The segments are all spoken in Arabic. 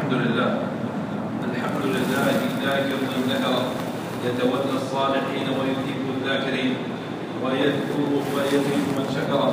الحمد لله ذاكر من ذكره يتولى الصالحين ويحب الذاكرين ويزيد من شكره.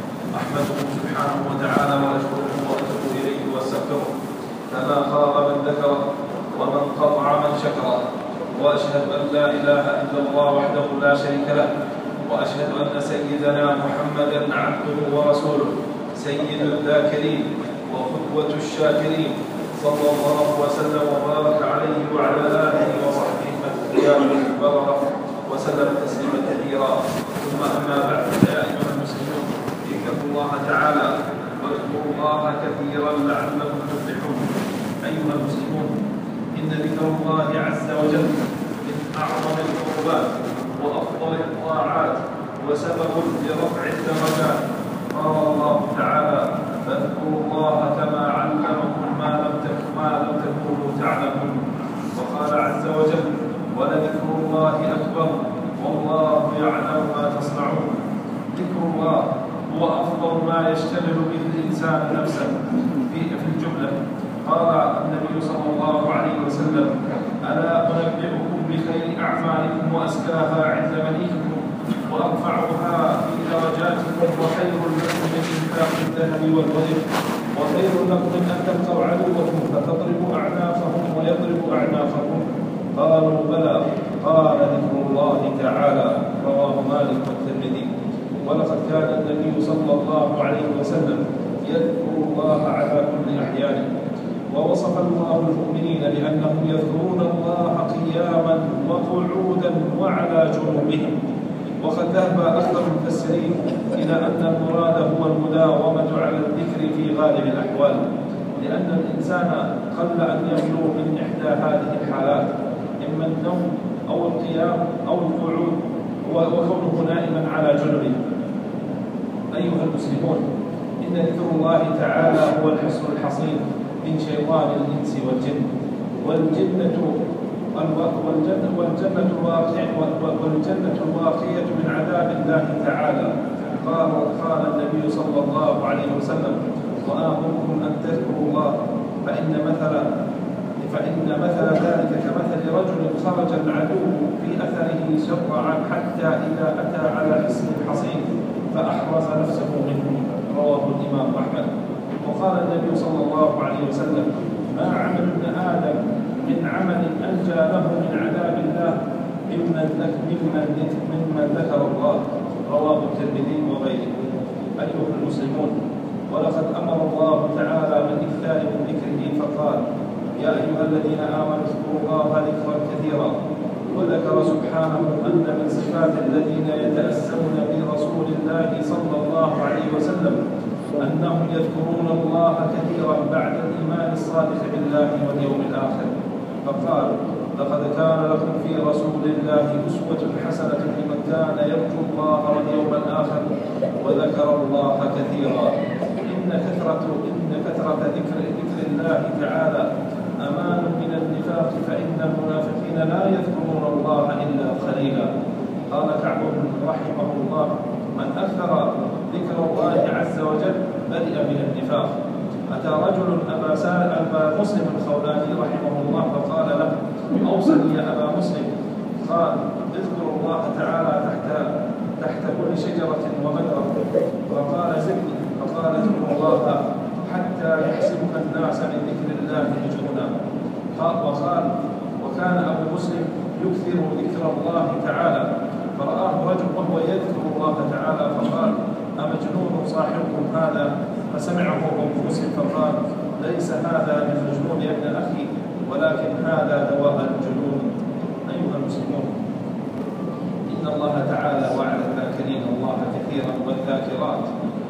أحمده سبحانه وتعالى وأشكره وأتوب إليه واستغفره فما خاب من ذكره ومن قطع من شكره. وأشهد أن لا إله إلا الله وحده لا شريك له، وأشهد أن سيدنا محمدا عبده ورسوله سيد الذاكرين وقدوة الشاكرين، صلى الله وسلم وبارك عليه وعلى آله وصحبه الأخيار البررة وسلم تسليما كثيرا. ثم أما بعد، يا أيها المسلمون اتقوا الله تعالى واذكروا الله كثيرا لعلكم تفلحون. أيها المسلمون، إن ذكر الله عز وجل من أعظم القربات وأفضل الطاعات وسبب لرفع الدرجات. قال الله تعالى: فاذكروا الله كما علمكم ما لم تكونوا تعلمون. وقال عز وجل: ولذكر الله أكبر والله يعلم ما تصنعون. ذكر الله هو أفضل ما يشتغل به الإنسان نفسه في الجملة. قال النبي صلى الله عليه وسلم: ألا أنبئكم بخير أعمالكم وأزكاها عند مليككم وأرفعها في درجاتكم وخير لكم من إنفاق الذهب والورق وخير لكم من أن تلقوا عدوكم فتضربوا أعناقهم ويضربوا أعناقكم. قالوا: بلى. قال: ذكر الله تعالى. رواه مالك والترمذي. ولقد كان النبي صلى الله عليه وسلم يذكر الله على كل أحيانه. ووصف الله المؤمنين بأنهم يذكرون الله قياما وقعودا وعلى جنوبهم. وقد ذهب أكثر المفسرين إلى أن المراد هو المداومة على الذكر في غالب الأحوال، لأن الإنسان قل أن يخلو من إحدى هذه الحالات، إما النوم أو القيام أو القعود وكونه نائما على جنبه. أيها المسلمون، إن ذكر الله تعالى هو الحصن الحصين من شيطان الإنس والجن. والجنة الواقية من عذاب الله تعالى. قال النبي صلى الله عليه وسلم: وآمركم أن تذكروا الله فإن مثل ذلك كمثل رجل خرج العدو في أثره شرعا حتى إذا أتى على حصن حصين فأحرز نفسه منه. رواه الإمام أحمد. وقال النبي صلى الله عليه وسلم: ما عمل ابن آدم من عمل أنجى له من عذاب الله ممن ذكر الله. رواه الترمذي وغيره. أيها المسلمون، ولقد أمر الله تعالى بالإكثار من ذكره فقال: يا أيها الذين آمنوا اذكروا الله ذكرا كثيرا. وذكر سبحانه أن من صفات الذين يتأسون برسول الله صلى الله عليه وسلم أنهم يذكرون الله كثيرا بعد الإيمان الصادق بالله واليوم الآخر. فقال: لقد كان لكم في رسول الله أسوة حسنة لمن كان يرجو الله واليوم الآخر وذكر الله كثيرا. إن كثرة ذكر الله تعالى أمان من النفاق، فإن المنافقين لا يذكرون الله إلا قليلا. قال كعب رحمه الله: من أكثر ذكر الله عز وجل برئ من النفاق. أتى رجل أبا مسلم الخولاني رحمه الله فقال له: أوصني يا أبا مسلم. قال: اذكر الله تعالى تحت كل شجرة ومدرة. فقال: زدني. فقال: اذكر الله حتى يحسبك الناس من ذكر الله جنونا. وقال: وكان أبو مسلم يكثر ذكر الله تعالى، فرآه رجل وهو يذكر الله تعالى فقال: أمجنون صاحبكم هذا؟ فسمعه أبو مسلم فقال: ليس هذا من مجنون يا ابن أخي، ولكن هذا دواء الجنون. أيها المسلمون، إن الله تعالى وعد الذاكرين الله كثيرا والذاكرات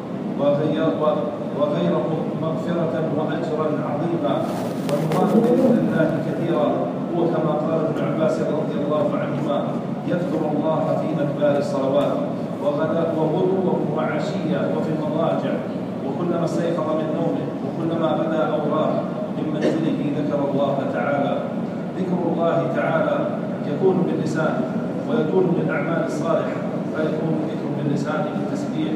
وغيرهم مغفرة وأجرا عظيما ونوال بإذن الله كثيرا. هو كما قال ابن عباس رضي الله عنهما: يذكر الله في أدبار الصلوات وغدوا وعشيا وفي المضاجع، وكلما استيقظ من نومه وكلما غدا أو راح من منزله ذكر الله تعالى. ذكر الله تعالى يكون باللسان ويكون بالأعمال الصالحة، فيكون ذكر باللسان بالتسبيح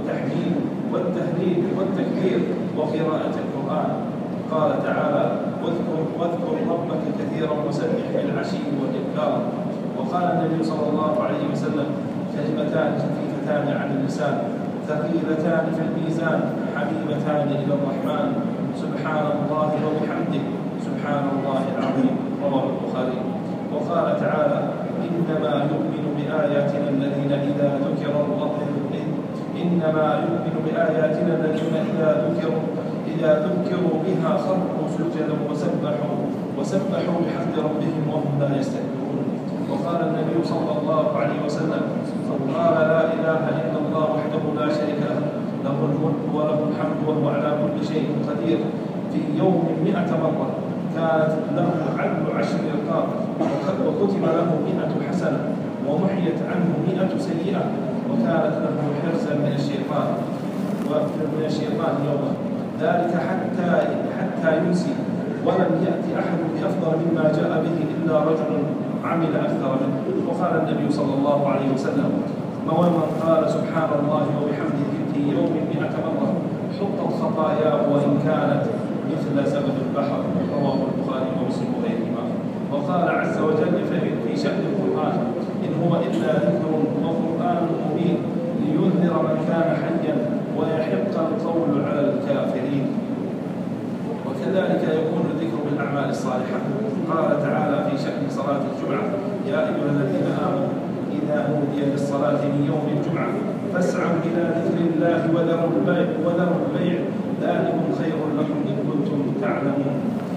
والتحميد والتهليل والتكبير وقراءة القرآن. قال تعالى: كثيرا وسبح بالعشي والإبكار. وقال النبي صلى الله عليه وسلم: كلمتان خفيفتان على اللسان ثقيلتان في الميزان حبيبتان إلى الرحمن سبحان الله وبحمده سبحان الله العظيم. رواه البخاري. وقال تعالى: إنما يؤمن بآياتنا الذين إذا ذكروا بها خروا سجدا وسبحوا بحمد ربهم وهم لا يستكبرون. وقال النبي صلى الله عليه وسلم: قال لا إله إلا الله وحده لا شريك له له الملك وله الحمد وهو على كل شيء قدير في يوم 100 مرة كانت له عدل 10 رقاب وكتب له 100 حسنة ومحيت عنه 100 سيئة وكانت له حرزا من الشيطان يوما ذلك حتى يمسي ولم يأتي أحد بأفضل مما جاء به إلا رجل عمل أكثر منه. وقال النبي صلى الله عليه وسلم: ومن قال سبحان الله وبحمده في يوم 100 مرة حطت خطاياه وإن كانت مثل زبد البحر. رواه البخاري ومسلم وغيرهما. وقال عز وجل في شأن القرآن: إن هو إلا ذكر وقرآن مبين لينذر من كان حيا ويحق القول على الكافرين. وكذلك يكون الذكر بالأعمال الصالحة. قال تعالى في شأن صلاة الجمعة: يا أيها الذين آمنوا إذا نودي للصلاة من يوم الجمعة فاسعوا إلى ذكر الله وذروا البيع ذلكم خير لكم إن كنتم تعلمون.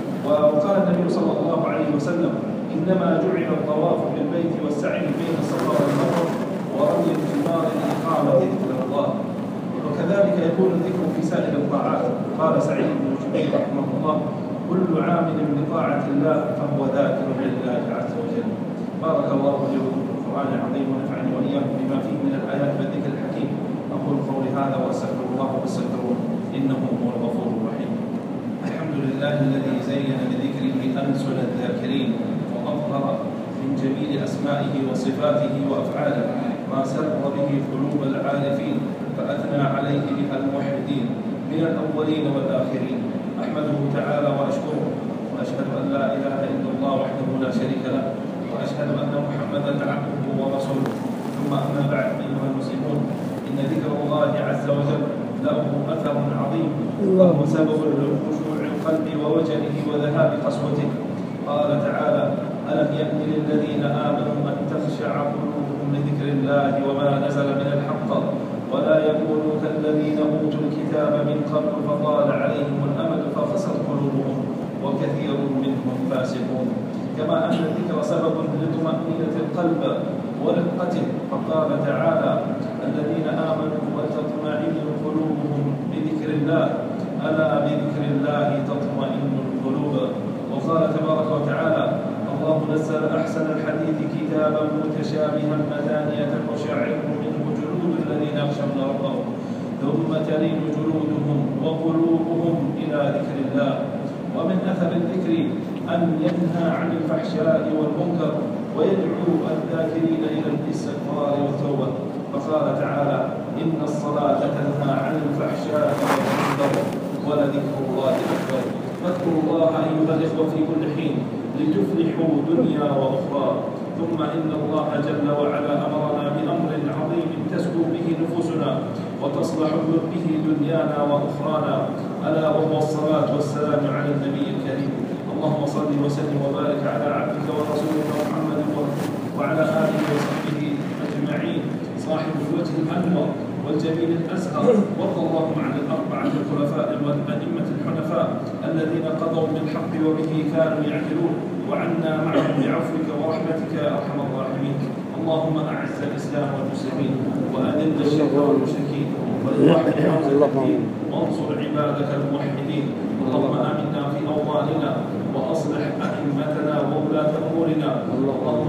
وقال النبي صلى الله عليه وسلم: إنما جعل الطواف بالبيت والسعي بين الصفا والمروة ورمي الجمار لإقامة ذكر الله. وكذلك يكون الذكر في سائر الطاعات. قال سعيد بن جبير رحمه الله: كل عامل بطاعة الله فهو ذاكر لله عز وجل. بارك الله لي ولكم في القرآن العظيم ونفعني وإياكم بما فيه من الآيات والذكر الحكيم. أقول قولي هذا وأستغفر الله واستغفروه إنه هو الغفور الرحيم. الحمد لله الذي زين بذكره ألسن الذاكرين وأظهر من جميل أسمائه وصفاته وأفعاله ما سر به قلوب العارفين فأثنى عليه بها الموحدين من الأولين والآخرين. أحمده تعالى وأشكره وأشهد أن لا إله إلا الله وحده لا شريك له وأشهد أن محمدا عبده ورسوله. ثم أما بعد أيها المسلمون، إن ذكر الله عز وجل له أثر عظيم وهو سبب لخشوع القلب ووجله وذهاب قسوته. قال تعالى: ألم يأن للذين آمنوا أن تخشع قلوبهم لذكر الله وما نزل من الحق ولا يكونوا كالذين أوتوا الكتاب من قبل فطال عليهم الأمد فقست قلوبهم وكثير منهم فاسقون. كما أن الذكر سبب لطمأنينة القلب ورقته. فقال تعالى: الذين آمنوا وتطمئن قلوبهم بذكر الله ألا بذكر الله تطمئن القلوب. وقال تبارك وتعالى: الله نزل أحسن الحديث كتابا متشابها مثانية تقشعر منه جلود الذين يخشون ربهم ثم تلين جلودهم وقلوبهم إلى ذكر الله. ومن أثر الذكر أن ينهى عن الفحشاء والمنكر ويدعو الذاكرين إلى الاستغفار والتوبة. فقال تعالى: إن الصلاة تنهى عن الفحشاء والمنكر ولذكر الله أكبر. فاذكروا الله أيها الإخوة في كل حين لتفلحوا دنيا وأخرى. ثم إن الله جل وعلا أمرنا بأمر عظيم تسكو به نفوسنا وتصلح به دنيانا وأخرانا، ألا وهو الصلاة والسلام على النبي الكريم. اللهم صل وسلم وبارك على عبدك ورسولك محمد وعلى آله وصحبه أجمعين صاحب الوجه الأنور والجميل الأزهر. وارض اللهم عن الأربعة الخلفاء والأئمة الحنفاء الذين قضوا بالحق وبه كانوا يعدلون، وعنا معهم بعفوك ورحمتك يا أرحم الراحمين. اللهم أعز الإسلام والمسلمين وأذل الشرك والمشركين ووحد حوزة الدين وانصر عبادك الموحدين. اللهم آمنا في أوطاننا وأصلح أئمتنا وولاة أمورنا. اللهم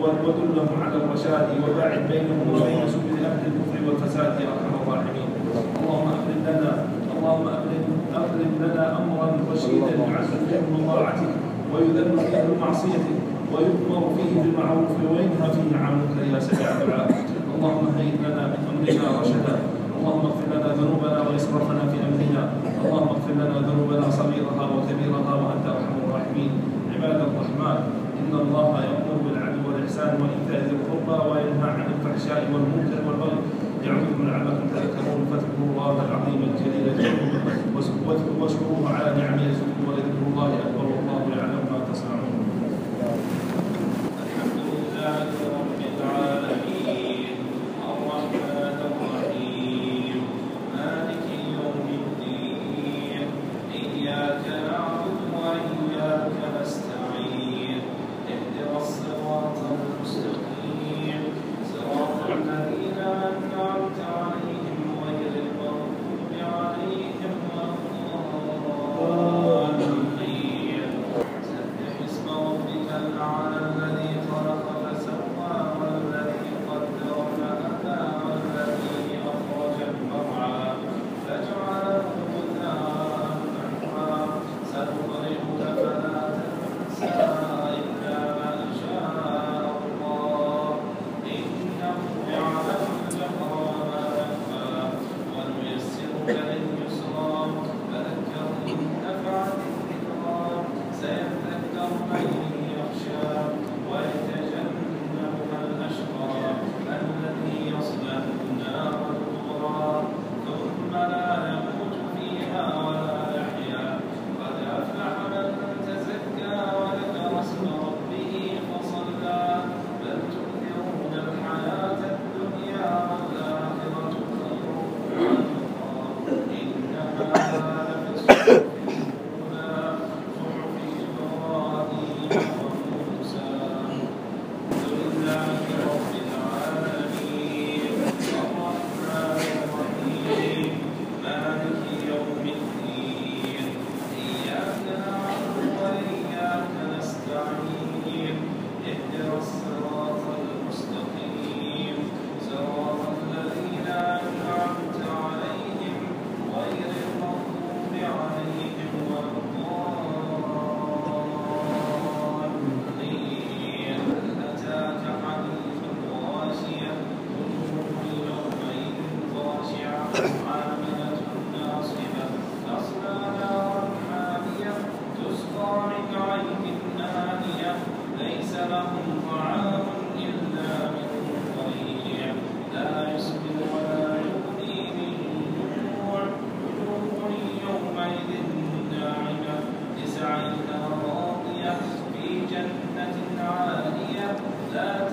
ودلهم على الرشاد وباعد بينهم وبين سبل أهل الكفر والفساد يا أرحم الراحمين. اللهم أقلم لنا أمرا رشيدا يعز فيه من طاعتك ويذل فيه بمعصيتك ويؤمر فيه بالمعروف وينهى فيه عن المنكر يا سميع الدعاء. اللهم هيئ لنا من أمرنا رشدا. اللهم اغفر لنا ذنوبنا وإسرافنا في أمرنا. اللهم اغفر لنا ذنوبنا صغيرها وكبيرها وأنت أرحم الراحمين. عباد الرحمن، والإحسان وإيتاء ذي القربى وينهى عن الفحشاء والمنكر والبغي يعظكم لعلكم تذكرون فاذكروا الله العظيم الجليل واشكروه على نعمه يزدكم ولذكر الله أكبر والله يعلم ما تصنعون. الحمد لله رب العالمين الرحمن الرحيم مالك يوم الدين إياك نعبد وإياك نستعين اهدنا الصراط المستقيم صراط الذين أنعمت عليهم غير المغضوب عليهم ولا الضالين. سبح اسم ربك الأعلى الذي خلق فسوى والذي قدر فهدى والذي أخرج المرعى فجعله غثاء أحوى سنقرئك فلا تنسى إلا ما شاء الله إنه يعلم الجهر وما يخفى ونيسرك لليسرى فذكر إن نفعت الذكرى سيذكر من يخشى ويتجنبها الأشقى الذي يصلى النار الكبرى ثم لا يموت فيها ولا يحيا قد أفلح من تزكى وذكر اسم ربه فصلى بل تؤثرون الحياة الدنيا والآخرة خير وأبقى إن هذا لفي الصحف الأولى صحف إبراهيم وموسى. الحمد لله رب العالمين الرحمن الرحيم مالك يوم الدين إياك نعبد وإياك نستعين اهدنا الصراط المستقيم صراط الذين أنعمت عليهم غير المغضوب عليهم ولا الضالين. هل أتاك حديث الغاشية وجوه يومئذ خاشعة عاملة ناصبة تصلى نارا حامية تسقى من عين آنية ليس لهم طعام إلا من ضريع لا يسمن ولا يغني من جوع وجوه يومئذ ناعمة لسعيها راضية في جنة عالية لا